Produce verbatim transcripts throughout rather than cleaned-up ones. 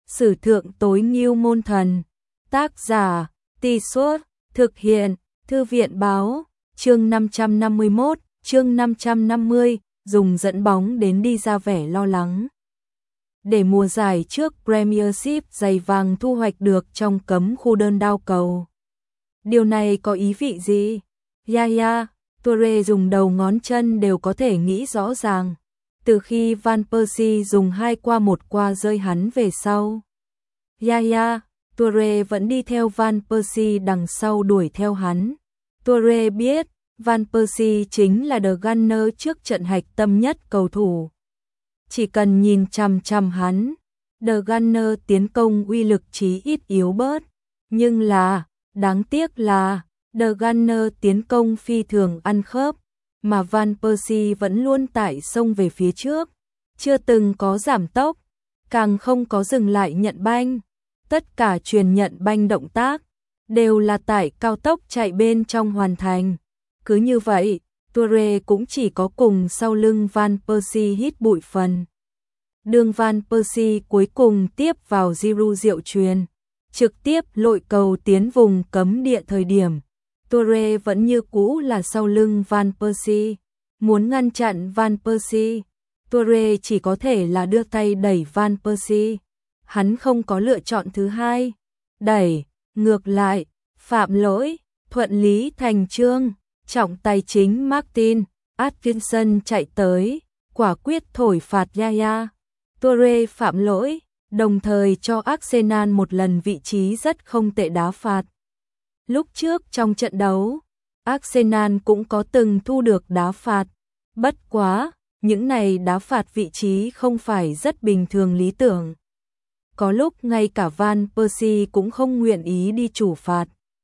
Sử thượng tối ngưu môn thần. Tác giả, Tì Suốt, thực hiện, Thư viện Báo, chương năm trăm năm mươi mốt, chương năm trăm năm mươi, dùng dẫn bóng đến đi ra vẻ lo lắng. Để mùa giải trước Premiership giày vàng thu hoạch được trong cấm khu đơn đao cầu. Điều này có ý vị gì? Yaya Toure dùng đầu ngón chân đều có thể nghĩ rõ ràng. Từ khi Van Persie dùng hai qua một qua rơi hắn về sau. Yaya Toure vẫn đi theo Van Persie đằng sau đuổi theo hắn. Toure biết Van Persie chính là The Gunner trước trận hạch tâm nhất cầu thủ. Chỉ cần nhìn chằm chằm hắn, The Gunner tiến công uy lực chí ít yếu bớt. Nhưng là, đáng tiếc là, The Gunner tiến công phi thường ăn khớp, mà Van Persie vẫn luôn tải xông về phía trước, chưa từng có giảm tốc, càng không có dừng lại nhận banh. Tất cả truyền nhận banh động tác đều là tải cao tốc chạy bên trong hoàn thành. Cứ như vậy, Toure cũng chỉ có cùng sau lưng Van Persie hít bụi phần. Đường Van Persie cuối cùng tiếp vào Giroud diệu truyền, trực tiếp lội cầu tiến vùng cấm địa thời điểm. Toure vẫn như cũ là sau lưng Van Persie. Muốn ngăn chặn Van Persie, Toure chỉ có thể là đưa tay đẩy Van Persie. Hắn không có lựa chọn thứ hai. Đẩy, ngược lại, phạm lỗi, thuận lý thành chương. Trọng tài chính Martin Atkinson chạy tới, quả quyết thổi phạt Yaya Toure phạm lỗi, đồng thời cho Arsenal một lần vị trí rất không tệ đá phạt. Lúc trước trong trận đấu, Arsenal cũng có từng thu được đá phạt. Bất quá, những này đá phạt vị trí không phải rất bình thường lý tưởng. Có lúc ngay cả Van Persie cũng không nguyện ý đi chủ phạt.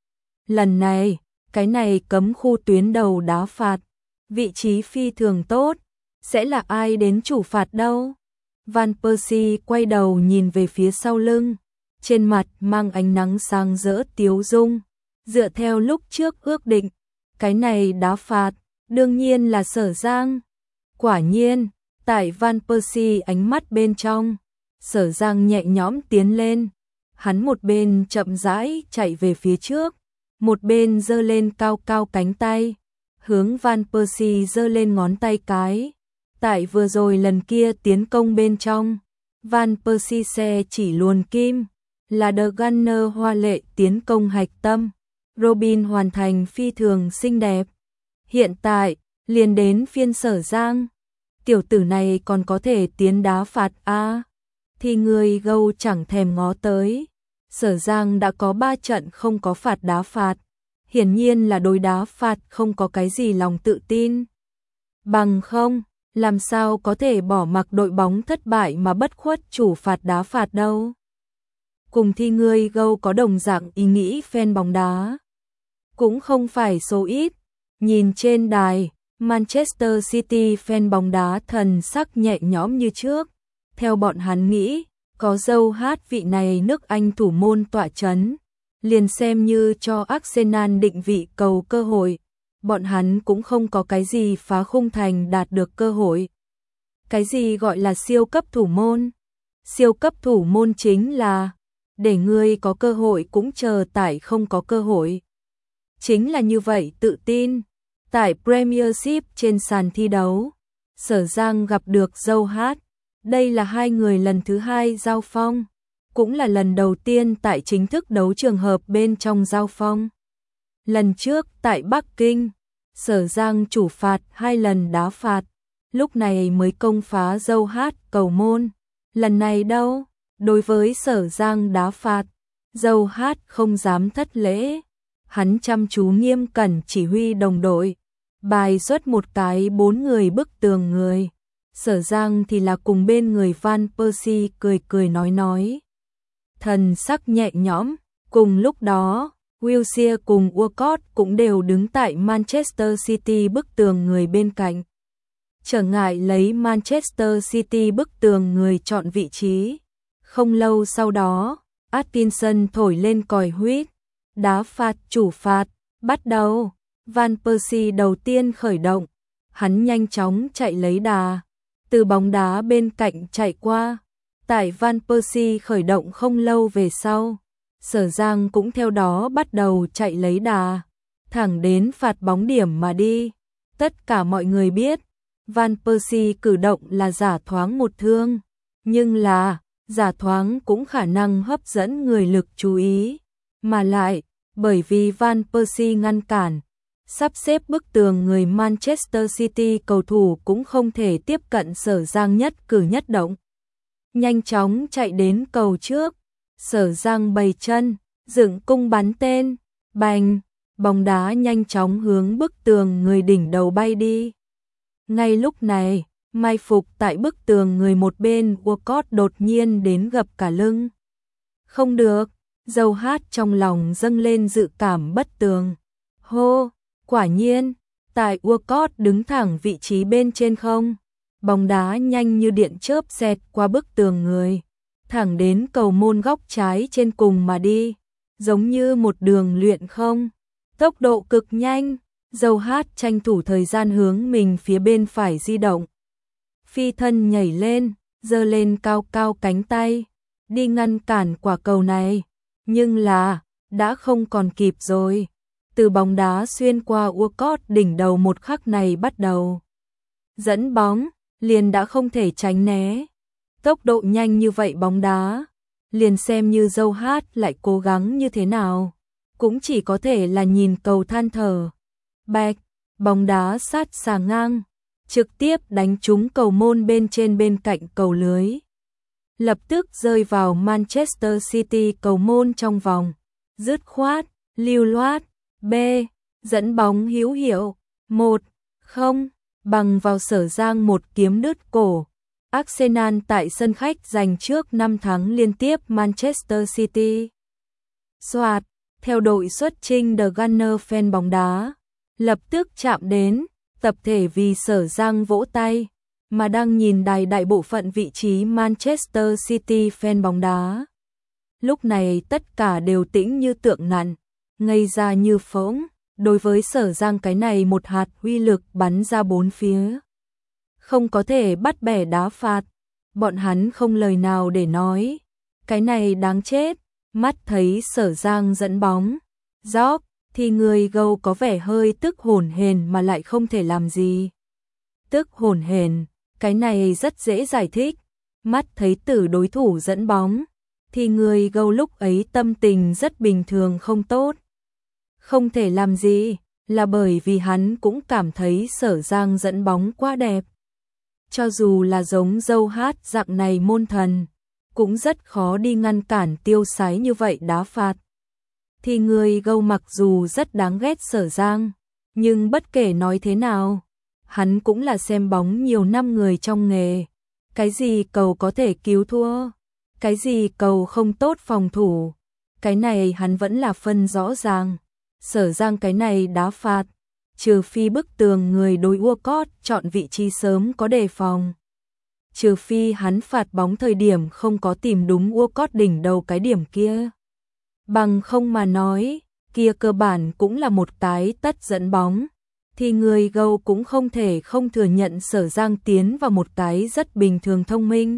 Lần này, cái này cấm khu tuyến đầu đá phạt, vị trí phi thường tốt, sẽ là ai đến chủ phạt đâu? Van Persie quay đầu nhìn về phía sau lưng, trên mặt mang ánh nắng sáng rỡ tiếu dung. Dựa theo lúc trước ước định, cái này đá phạt, đương nhiên là Sở Giang. Quả nhiên, tại Van Persie ánh mắt bên trong, Sở Giang nhẹ nhõm tiến lên, hắn một bên chậm rãi chạy về phía trước, một bên giơ lên cao cao cánh tay, hướng Van Persie giơ lên ngón tay cái. Tại vừa rồi lần kia tiến công bên trong, Van Persie xe chỉ luồn kim, là The Gunner hoa lệ tiến công hạch tâm. Robin hoàn thành phi thường xinh đẹp. Hiện tại, liền đến phiên Sở Giang. Tiểu tử này còn có thể tiến đá phạt a, thì người gâu chẳng thèm ngó tới. Sở Giang đã có ba trận không có phạt đá phạt. Hiển nhiên là đối đá phạt không có cái gì lòng tự tin. Bằng không, làm sao có thể bỏ mặc đội bóng thất bại mà bất khuất chủ phạt đá phạt đâu. Cùng thi người gâu có đồng dạng ý nghĩ fan bóng đá. Cũng không phải số ít. Nhìn trên đài, Manchester City fan bóng đá thần sắc nhẹ nhõm như trước. Theo bọn hắn nghĩ, có dâu hát vị này nước Anh thủ môn tọa chấn, liền xem như cho Arsenal định vị cầu cơ hội. Bọn hắn cũng không có cái gì phá khung thành đạt được cơ hội. Cái gì gọi là siêu cấp thủ môn? Siêu cấp thủ môn chính là để ngươi có cơ hội cũng chờ tại không có cơ hội. Chính là như vậy tự tin. Tại Premiership trên sàn thi đấu, Sở Giang gặp được dâu hát. Đây là hai người lần thứ hai giao phong, cũng là lần đầu tiên tại chính thức đấu trường hợp bên trong giao phong. Lần trước tại Bắc Kinh, Sở Giang chủ phạt hai lần đá phạt, lúc này mới công phá dâu hát cầu môn. Lần này đâu, đối với Sở Giang đá phạt, dâu hát không dám thất lễ. Hắn chăm chú nghiêm cẩn chỉ huy đồng đội, bài xuất một cái bốn người bức tường người. Sở Giang thì là cùng bên người Van Persie cười cười nói nói. Thần sắc nhẹ nhõm, cùng lúc đó, Wilshere cùng Walcott cũng đều đứng tại Manchester City bức tường người bên cạnh. Trở ngại lấy Manchester City bức tường người chọn vị trí. Không lâu sau đó, Atkinson thổi lên còi huýt. Đá phạt chủ phạt, bắt đầu. Van Persie đầu tiên khởi động. Hắn nhanh chóng chạy lấy đà, từ bóng đá bên cạnh chạy qua. Tại Van Persie khởi động không lâu về sau, Sở Giang cũng theo đó bắt đầu chạy lấy đà, thẳng đến phạt bóng điểm mà đi. Tất cả mọi người biết, Van Persie cử động là giả thoáng một thương, nhưng là giả thoáng cũng khả năng hấp dẫn người lực chú ý, mà lại bởi vì Van Persie ngăn cản, sắp xếp bức tường người Manchester City cầu thủ cũng không thể tiếp cận Sở Giang nhất cử nhất động. Nhanh chóng chạy đến cầu trước, Sở Giang bày chân, dựng cung bắn tên, bành, bóng đá nhanh chóng hướng bức tường người đỉnh đầu bay đi. Ngay lúc này, mai phục tại bức tường người một bên Walcott đột nhiên đến gập cả lưng. Không được, dâu hát trong lòng dâng lên dự cảm bất tường. Hô, quả nhiên, tại Walcott đứng thẳng vị trí bên trên không. Bóng đá nhanh như điện chớp xẹt qua bức tường người, thẳng đến cầu môn góc trái trên cùng mà đi, giống như một đường luyện không. Tốc độ cực nhanh, dâu hát tranh thủ thời gian hướng mình phía bên phải di động. Phi thân nhảy lên, giơ lên cao cao cánh tay, đi ngăn cản quả cầu này. Nhưng là, đã không còn kịp rồi. Từ bóng đá xuyên qua Walcott đỉnh đầu một khắc này bắt đầu. Dẫn bóng, liền đã không thể tránh né. Tốc độ nhanh như vậy bóng đá, liền xem như dâu hát lại cố gắng như thế nào, cũng chỉ có thể là nhìn cầu than thở. Bạch, bóng đá sát xà ngang, trực tiếp đánh trúng cầu môn bên trên bên cạnh cầu lưới. Lập tức rơi vào Manchester City cầu môn trong vòng. Dứt khoát, lưu loát, B, dẫn bóng hữu hiệu, một không, bằng vào Sở Giang một kiếm đứt cổ. Arsenal tại sân khách giành trước năm thắng liên tiếp Manchester City. Soạt, theo đội xuất chinh The Gunner fan bóng đá, lập tức chạm đến, tập thể vì Sở Giang vỗ tay, mà đang nhìn đài đại bộ phận vị trí Manchester City fan bóng đá. Lúc này tất cả đều tĩnh như tượng nặn, ngây ra như phỗng, đối với Sở Giang cái này một hạt uy lực bắn ra bốn phía. Không có thể bắt bẻ đá phạt, bọn hắn không lời nào để nói, cái này đáng chết. Mắt thấy Sở Giang dẫn bóng, gióp, thì người gâu có vẻ hơi tức hổn hển mà lại không thể làm gì. Tức hổn hển, cái này rất dễ giải thích. Mắt thấy tử đối thủ dẫn bóng, thì người gâu lúc ấy tâm tình rất bình thường không tốt. Không thể làm gì, là bởi vì hắn cũng cảm thấy Sở Giang dẫn bóng quá đẹp. Cho dù là giống dâu hát dạng này môn thần, cũng rất khó đi ngăn cản tiêu sái như vậy đá phạt. Thì người gâu mặc dù rất đáng ghét Sở Giang, nhưng bất kể nói thế nào, hắn cũng là xem bóng nhiều năm người trong nghề. Cái gì cầu có thể cứu thua, cái gì cầu không tốt phòng thủ, cái này hắn vẫn là phân rõ ràng. Sở Giang cái này đá phạt, trừ phi bức tường người đối Walcott chọn vị trí sớm có đề phòng. Trừ phi hắn phạt bóng thời điểm không có tìm đúng Walcott đỉnh đầu cái điểm kia. Bằng không mà nói, kia cơ bản cũng là một cái tất dẫn bóng, thì người gâu cũng không thể không thừa nhận Sở Giang tiến vào một cái rất bình thường thông minh.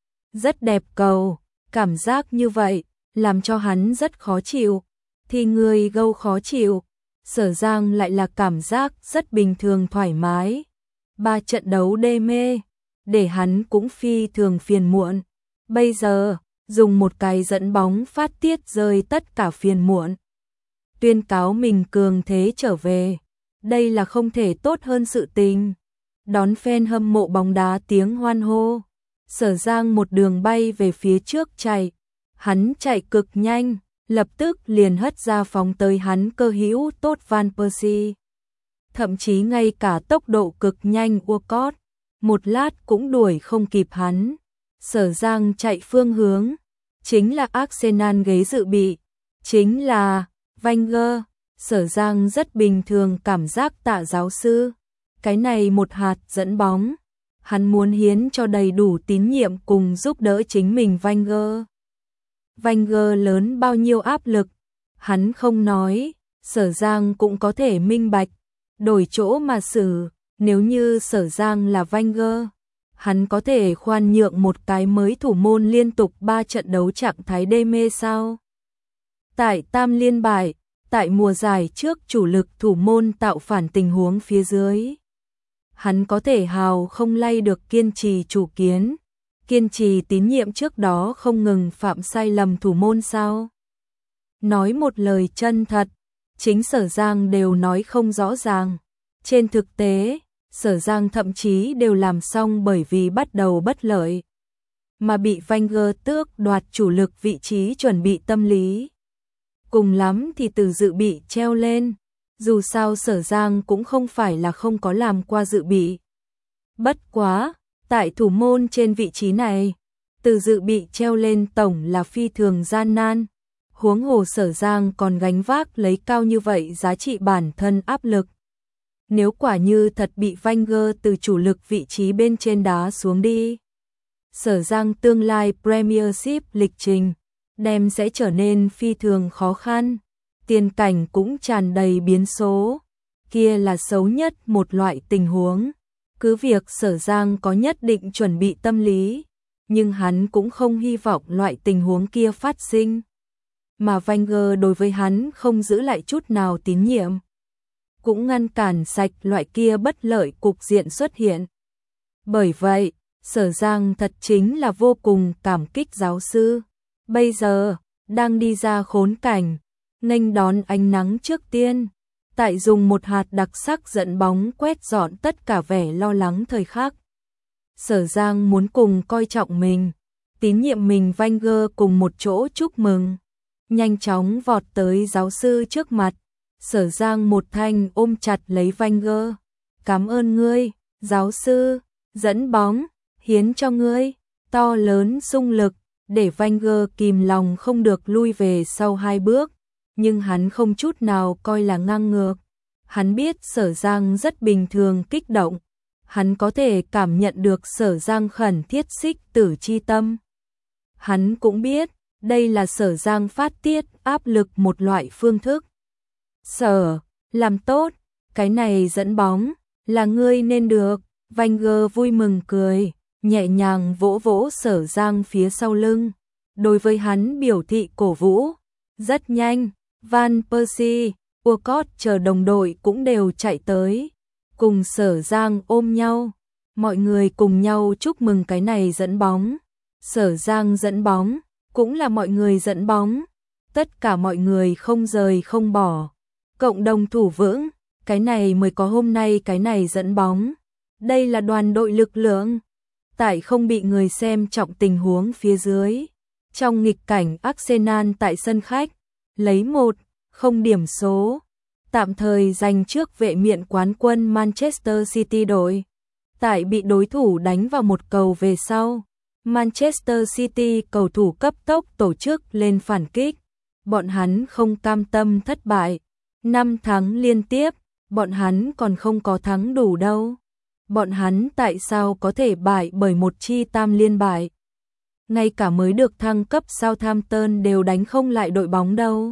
Rất đẹp cầu, cảm giác như vậy, làm cho hắn rất khó chịu, thì người gâu khó chịu. Sở Giang lại là cảm giác rất bình thường thoải mái. Ba trận đấu đê mê, để hắn cũng phi thường phiền muộn. Bây giờ, dùng một cái dẫn bóng phát tiết rơi tất cả phiền muộn. Tuyên cáo mình cường thế trở về. Đây là không thể tốt hơn sự tình. Đón fan hâm mộ bóng đá tiếng hoan hô. Sở Giang một đường bay về phía trước chạy. Hắn chạy cực nhanh, lập tức liền hất ra phóng tới hắn cơ hữu tốt Van Persie. Thậm chí ngay cả tốc độ cực nhanh Walcott, một lát cũng đuổi không kịp hắn. Sở Giang chạy phương hướng, chính là Arsenal ghế dự bị, chính là Wenger. Sở Giang rất bình thường cảm giác Tạ giáo sư, cái này một hạt dẫn bóng, hắn muốn hiến cho đầy đủ tín nhiệm cùng giúp đỡ chính mình Wenger. Wenger lớn bao nhiêu áp lực, hắn không nói, Sở Giang cũng có thể minh bạch, đổi chỗ mà xử, nếu như Sở Giang là Wenger, Hắn có thể khoan nhượng một cái mới thủ môn liên tục ba trận đấu trạng thái đê mê sao? Tại tam liên bại, tại mùa giải trước chủ lực thủ môn tạo phản tình huống phía dưới. Hắn có thể hào không lay được kiên trì chủ kiến, kiên trì tín nhiệm trước đó không ngừng phạm sai lầm thủ môn sao? Nói một lời chân thật, chính Sở Giang đều nói không rõ ràng. Trên thực tế, Sở Giang thậm chí đều làm xong bởi vì bắt đầu bất lợi, mà bị Wenger tước đoạt chủ lực vị trí chuẩn bị tâm lý. Cùng lắm thì từ dự bị treo lên, dù sao Sở Giang cũng không phải là không có làm qua dự bị. Bất quá, tại thủ môn trên vị trí này, từ dự bị treo lên tổng là phi thường gian nan. Huống hồ Sở Giang còn gánh vác lấy cao như vậy giá trị bản thân áp lực. Nếu quả như thật bị Wenger từ chủ lực vị trí bên trên đá xuống đi, Sở Giang tương lai Premiership lịch trình đem sẽ trở nên phi thường khó khăn, tiền cảnh cũng tràn đầy biến số, kia là xấu nhất một loại tình huống. Cứ việc Sở Giang có nhất định chuẩn bị tâm lý, nhưng hắn cũng không hy vọng loại tình huống kia phát sinh. Mà Wenger đối với hắn không giữ lại chút nào tín nhiệm, cũng ngăn cản sạch loại kia bất lợi cục diện xuất hiện. Bởi vậy, Sở Giang thật chính là vô cùng cảm kích giáo sư. Bây giờ, đang đi ra khốn cảnh, nghênh đón ánh nắng trước tiên, tại dùng một hạt đặc sắc dẫn bóng quét dọn tất cả vẻ lo lắng thời khắc. Sở Giang muốn cùng coi trọng mình, tín nhiệm mình Wenger cùng một chỗ chúc mừng. Nhanh chóng vọt tới giáo sư trước mặt, Sở Giang một thanh ôm chặt lấy Wenger. Cảm ơn ngươi, giáo sư, dẫn bóng, hiến cho ngươi, to lớn xung lực, để Wenger kìm lòng không được lui về sau hai bước, nhưng hắn không chút nào coi là ngang ngược. Hắn biết Sở Giang rất bình thường kích động, hắn có thể cảm nhận được Sở Giang khẩn thiết xích tử chi tâm. Hắn cũng biết, đây là Sở Giang phát tiết áp lực một loại phương thức. Sở, làm tốt, cái này dẫn bóng, là ngươi nên được. Wenger vui mừng cười, nhẹ nhàng vỗ vỗ Sở Giang phía sau lưng, đối với hắn biểu thị cổ vũ. Rất nhanh, Van Persie, Walcott chờ đồng đội cũng đều chạy tới, cùng Sở Giang ôm nhau. Mọi người cùng nhau chúc mừng cái này dẫn bóng. Sở Giang dẫn bóng, cũng là mọi người dẫn bóng. Tất cả mọi người không rời không bỏ, cộng đồng thủ vững, cái này mới có hôm nay cái này dẫn bóng. Đây là đoàn đội lực lượng. Tại không bị người xem trọng tình huống phía dưới, trong nghịch cảnh Arsenal tại sân khách, lấy một không điểm số, tạm thời giành trước vệ miện quán quân Manchester City đội. Tại bị đối thủ đánh vào một cầu về sau, Manchester City cầu thủ cấp tốc tổ chức lên phản kích. Bọn hắn không cam tâm thất bại, năm thắng liên tiếp, bọn hắn còn không có thắng đủ đâu. Bọn hắn tại sao có thể bại bởi một chi tam liên bại? Ngay cả mới được thăng cấp Southampton đều đánh không lại đội bóng đâu.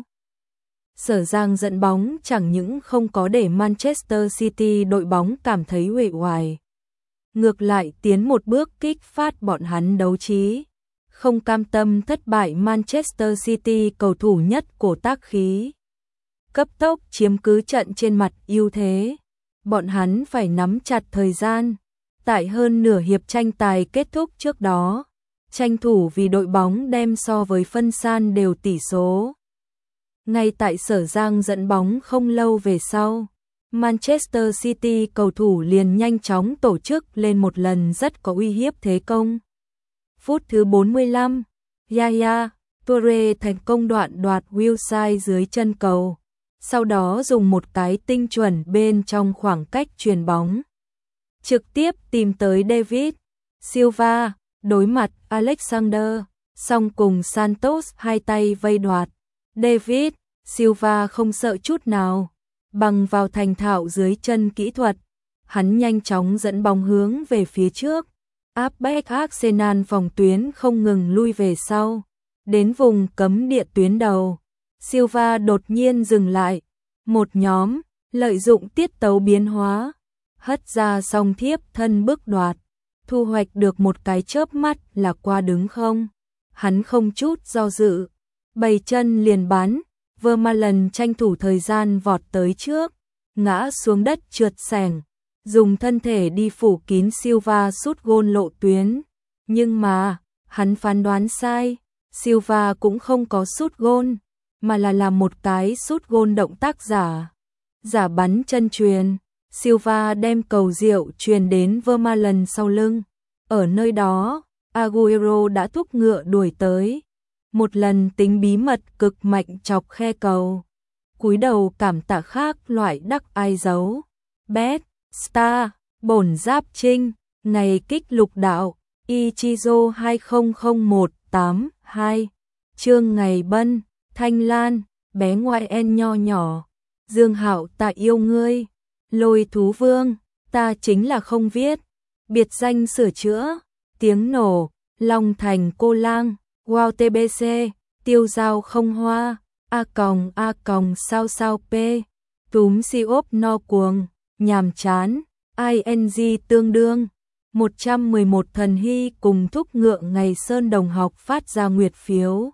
Sở Giang dẫn bóng chẳng những không có để Manchester City đội bóng cảm thấy uể oải, ngược lại tiến một bước kích phát bọn hắn đấu trí. Không cam tâm thất bại Manchester City cầu thủ nhất cổ tác khí, cấp tốc chiếm cứ trận trên mặt ưu thế. Bọn hắn phải nắm chặt thời gian, tại hơn nửa hiệp tranh tài kết thúc trước đó, tranh thủ vì đội bóng đem so với phân san đều tỷ số. Ngay tại Sở Giang dẫn bóng không lâu về sau, Manchester City cầu thủ liền nhanh chóng tổ chức lên một lần rất có uy hiếp thế công. Phút thứ bốn mươi lăm, Yaya Toure thành công đoạn đoạt Wilshere dưới chân cầu, sau đó dùng một cái tinh chuẩn bên trong khoảng cách chuyền bóng, trực tiếp tìm tới David Silva, đối mặt Alexander, song cùng Santos hai tay vây đoạt. David Silva không sợ chút nào, bằng vào thành thạo dưới chân kỹ thuật, hắn nhanh chóng dẫn bóng hướng về phía trước, áp bách Arsenal phòng tuyến không ngừng lui về sau, đến vùng cấm địa tuyến đầu. Silva đột nhiên dừng lại, một nhóm, lợi dụng tiết tấu biến hóa, hất ra song thiếp thân bước đoạt, thu hoạch được một cái chớp mắt là qua đứng không? Hắn không chút do dự, bày chân liền bắn, Vermaelen tranh thủ thời gian vọt tới trước, ngã xuống đất trượt xẻng, dùng thân thể đi phủ kín Silva sút gôn lộ tuyến. Nhưng mà, hắn phán đoán sai, Silva cũng không có sút gôn, mà là làm một cái sút gôn động tác giả. Giả bắn chân chuyền, Silva đem cầu rượu truyền đến Vermaelen sau lưng. Ở nơi đó, Agüero đã thúc ngựa đuổi tới. Một lần tính bí mật cực mạnh chọc khe cầu. Cúi đầu cảm tạ khác loại đắc ai giấu. Bet, Star, bổn giáp trinh, ngày kích lục đạo, Ichizo hai không không một tám hai. Chương ngày bân, Thanh Lan, bé ngoại en nho nhỏ. Dương Hạo ta yêu ngươi. Lôi thú vương, ta chính là không viết. Biệt danh sửa chữa, tiếng nổ, Long Thành cô lang, wow tê bê xê, tiêu dao không hoa, a còng a còng sao sao p, túm si ốp no cuồng, nhàm chán, ing tương đương. một trăm mười một thần hy cùng thúc ngựa ngày sơn đồng học phát ra nguyệt phiếu.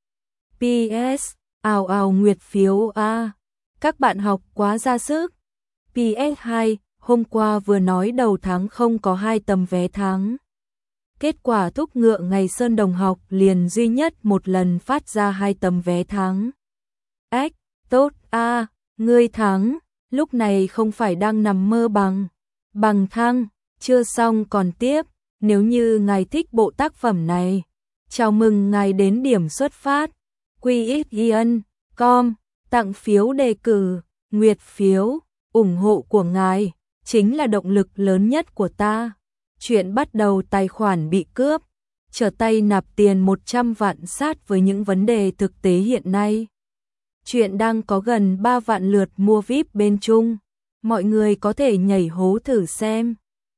pê ét, ào ào nguyệt phiếu a, các bạn học quá ra sức. pê ét hai, hôm qua vừa nói đầu tháng không có hai tấm vé tháng. Kết quả thúc ngựa ngày sơn đồng học liền duy nhất một lần phát ra hai tấm vé tháng. Ếch, tốt a, à, ngươi thắng, lúc này không phải đang nằm mơ bằng. Bằng thăng, chưa xong còn tiếp, nếu như ngài thích bộ tác phẩm này. Chào mừng ngài đến điểm xuất phát. quy ích yên chấm com, tặng phiếu đề cử, nguyệt phiếu, ủng hộ của ngài chính là động lực lớn nhất của ta. Chuyện bắt đầu tài khoản bị cướp, trở tay nạp tiền một trăm vạn sát với những vấn đề thực tế hiện nay. Chuyện đang có gần ba vạn lượt mua víp bên Trung, mọi người có thể nhảy hố thử xem.